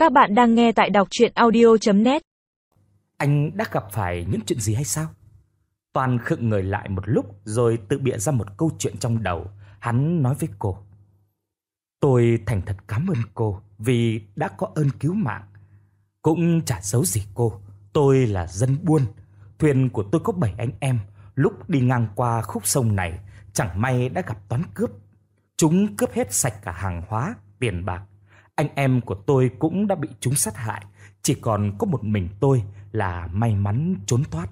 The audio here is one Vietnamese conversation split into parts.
Các bạn đang nghe tại đọc truyện audio.net. Anh đã gặp phải những chuyện gì hay sao? Toàn khựng người lại một lúc rồi tự bịa ra một câu chuyện trong đầu. Hắn nói với cô: Tôi thành thật cảm ơn cô vì đã có ơn cứu mạng. Cũng chả giấu gì cô, tôi là dân buôn. Thuyền của tôi có 7 anh em. Lúc đi ngang qua khúc sông này, chẳng may đã gặp toán cướp. Chúng cướp hết sạch cả hàng hóa, tiền bạc. Anh em của tôi cũng đã bị chúng sát hại. Chỉ còn có một mình tôi là may mắn trốn thoát.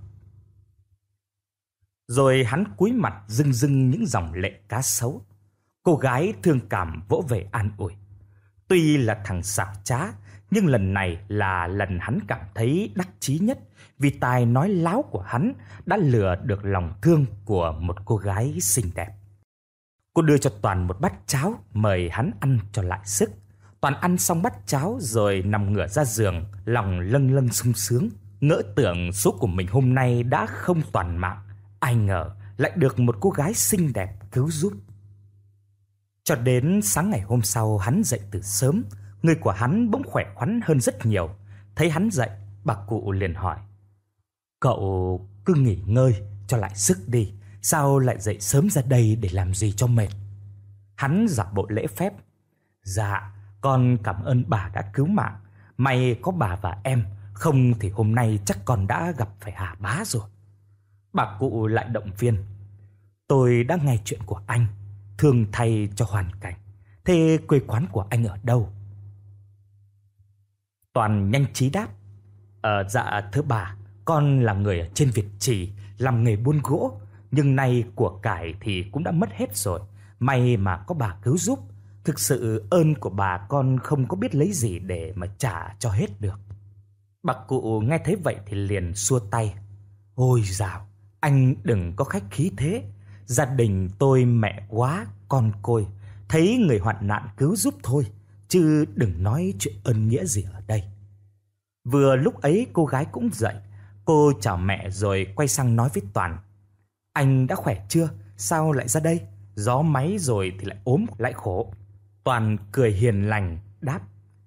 Rồi hắn cúi mặt rưng rưng những dòng lệ cá sấu. Cô gái thương cảm vỗ về an ủi. Tuy là thằng xảo trá, nhưng lần này là lần hắn cảm thấy đắc chí nhất, vì tài nói láo của hắn đã lừa được lòng thương của một cô gái xinh đẹp. Cô đưa cho Toàn một bát cháo, mời hắn ăn cho lại sức. Toàn ăn xong bát cháo rồi nằm ngửa ra giường, lòng lâng lâng sung sướng, ngỡ tưởng số của mình hôm nay đã không toàn mạng. Ai ngờ lại được một cô gái xinh đẹp cứu giúp. Cho đến sáng ngày hôm sau, hắn dậy từ sớm, người của hắn bỗng khỏe khoắn hơn rất nhiều. Thấy hắn dậy, bà cụ liền hỏi: Cậu cứ nghỉ ngơi cho lại sức đi, sao lại dậy sớm ra đây để làm gì cho mệt? Hắn giả bộ lễ phép: Dạ, con cảm ơn bà đã cứu mạng. May có bà và em, không thì hôm nay chắc con đã gặp phải hà bá rồi. Bà cụ lại động viên: Tôi đã nghe chuyện của anh, thương thay cho hoàn cảnh. Thế quê quán của anh ở đâu? Toàn nhanh trí đáp: Dạ thưa bà, con là người ở trên Việt Trì, làm nghề buôn gỗ. Nhưng nay của cải thì cũng đã mất hết rồi. May mà có bà cứu giúp. Thực sự ơn của bà con không có biết lấy gì để mà trả cho hết được. Bà cụ nghe thấy vậy thì liền xua tay: Ôi dào, anh đừng có khách khí thế. Gia đình tôi mẹ quá, con côi, thấy người hoạn nạn cứu giúp thôi, chứ đừng nói chuyện ơn nghĩa gì ở đây. Vừa lúc ấy cô gái cũng dậy. Cô chào mẹ rồi quay sang nói với Toàn: Anh đã khỏe chưa? Sao lại ra đây? Gió máy rồi thì lại ốm lại khổ. Toàn cười hiền lành đáp: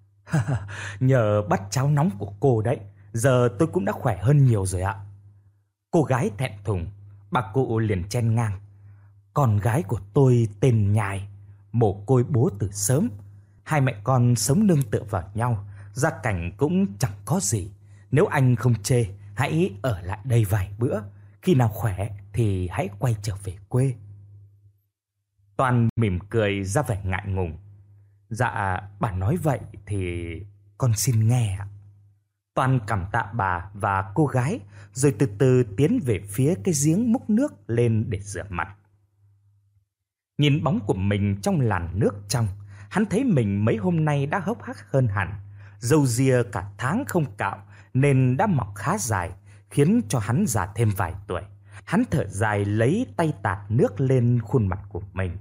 Nhờ bát cháo nóng của cô đấy, giờ tôi cũng đã khỏe hơn nhiều rồi ạ. Cô gái thẹn thùng. Bà cụ liền chen ngang: Con gái của tôi tên Nhài, mồ côi bố từ sớm. Hai mẹ con sống nương tựa vào nhau, gia cảnh cũng chẳng có gì. Nếu anh không chê, hãy ở lại đây vài bữa. Khi nào khỏe thì hãy quay trở về quê. Toàn mỉm cười ra vẻ ngại ngùng: Dạ, bà nói vậy thì con xin nghe ạ. Toàn cảm tạ bà và cô gái, rồi từ từ tiến về phía cái giếng múc nước lên để rửa mặt. Nhìn bóng của mình trong làn nước trong, hắn thấy mình mấy hôm nay đã hốc hác hơn hẳn. Râu ria cả tháng không cạo nên đã mọc khá dài, khiến cho hắn già thêm vài tuổi. Hắn thở dài lấy tay tạt nước lên khuôn mặt của mình.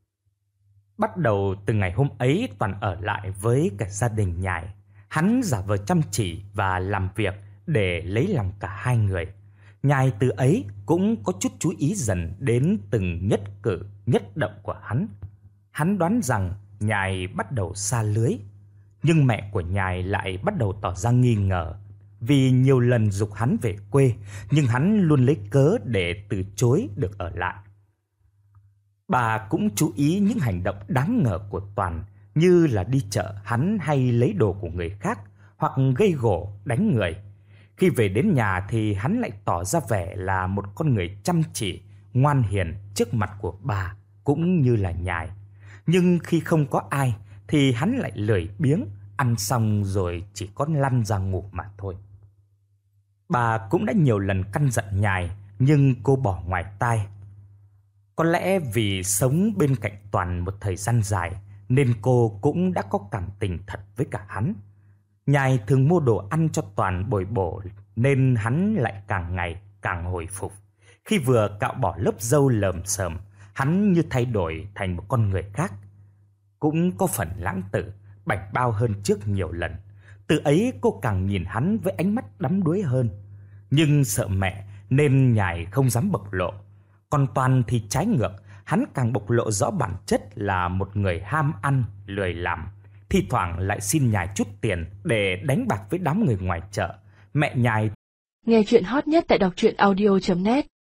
Bắt đầu từ ngày hôm ấy, Toàn ở lại với cả gia đình Nhài. Hắn giả vờ chăm chỉ và làm việc để lấy lòng cả hai người. Nhài từ ấy cũng có chút chú ý dần đến từng nhất cử nhất động của hắn. Hắn đoán rằng Nhài bắt đầu sa lưới. Nhưng mẹ của Nhài lại bắt đầu tỏ ra nghi ngờ, vì nhiều lần giục hắn về quê, nhưng hắn luôn lấy cớ để từ chối được ở lại. Bà cũng chú ý những hành động đáng ngờ của Toàn, như là đi chợ hắn hay lấy đồ của người khác, hoặc gây gổ đánh người. Khi về đến nhà thì hắn lại tỏ ra vẻ là một con người chăm chỉ, ngoan hiền trước mặt của bà cũng như là Nhài. Nhưng khi không có ai thì hắn lại lười biếng, ăn xong rồi chỉ có lăn ra ngủ mà thôi. Bà cũng đã nhiều lần căn dặn Nhài, nhưng cô bỏ ngoài tai. Có lẽ vì sống bên cạnh Toàn một thời gian dài nên cô cũng đã có cảm tình thật với cả hắn. Nhài thường mua đồ ăn cho Toàn bồi bổ nên hắn lại càng ngày càng hồi phục. Khi vừa cạo bỏ lớp râu lởm xởm, hắn như thay đổi thành một con người khác. Cũng có phần lãng tử, bảnh bao hơn trước nhiều lần. Từ ấy cô càng nhìn hắn với ánh mắt đắm đuối hơn. Nhưng sợ mẹ nên Nhài không dám bộc lộ. Còn Toàn thì trái ngược, hắn càng bộc lộ rõ bản chất là một người ham ăn, lười làm. Thì thi thoảng lại xin Nhài chút tiền để đánh bạc với đám người ngoài chợ. Mẹ Nhài Nghe chuyện hot nhất tại đọc truyện audio.net